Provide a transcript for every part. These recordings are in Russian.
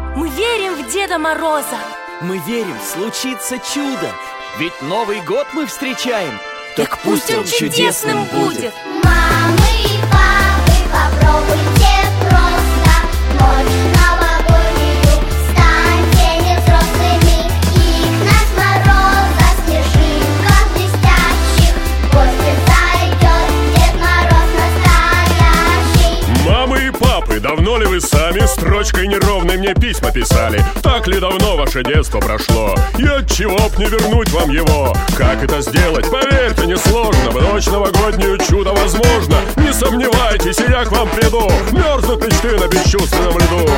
Мы верим в Деда Мороза. Мы верим, случится чудо. Ведь Новый год мы встречаем. Так пусть он чудесным будет. Мамы и папы, попробуйте просто ночь новогоднюю. Станьте не взрослыми, Игнат Мороза, снежинка блестящих. В гости зайдет Дед Мороз настоящий. Мамы и папы, давно ли вы сами строчкой неровной мне письма писали? Так ли давно ваше детство прошло? И отчего б не вернуть вам его? Как это сделать? Поверьте, несложно. В ночь новогоднюю чудо возможно. Не сомневайтесь, и я к вам приду. Мерзнут мечты на бесчувственном льду.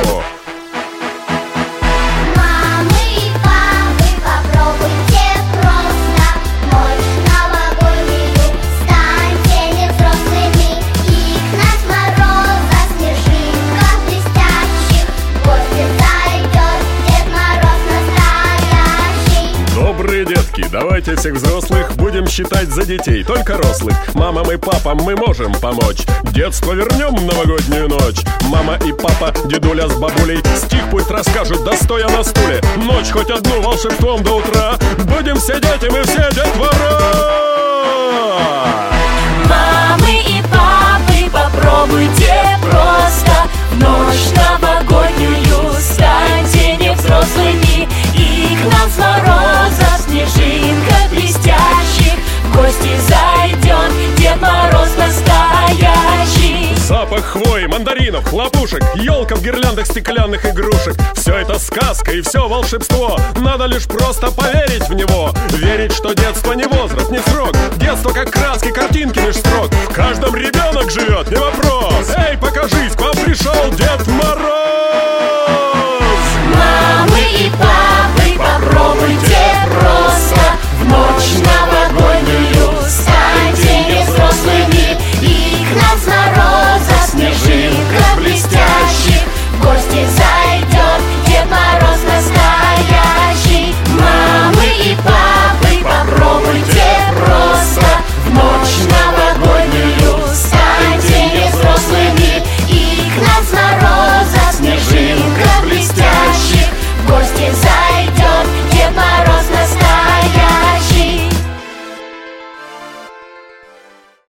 Мамы и папы, попробуйте просто ночь новогоднюю. Станьте не взрослыми, Игнат Мороза, снежинка блестящих. В гости зайдет Дед Мороз настоящий. Добрые детки, давайте всех взрослых будем считать за детей, только рослых. Мамам и папам мы можем помочь. Детство вернем в новогоднюю ночь. Мама и папа, дедуля с бабулей стих пусть расскажут, да стоя на стуле. Ночь хоть одну волшебством до утра. Будем все дети, мы все детвора. Мамы и папы, попробуйте просто ночь новогоднюю. Станьте не взрослыми, Игнат Мороза, снежинка блестящих. В гости зайдет Дед Мороз настоящий. Запах хвои, мандаринов, хлопушек, елка в гирляндах стеклянных игрушек. Все это сказка и все волшебство. Надо лишь просто поверить в него. Верить, что детство не возраст, не срок. Детство как краски, картинки меж строк. В каждом ребенок живет, не вопрос. Эй, покажись, к вам пришел Дед Мороз.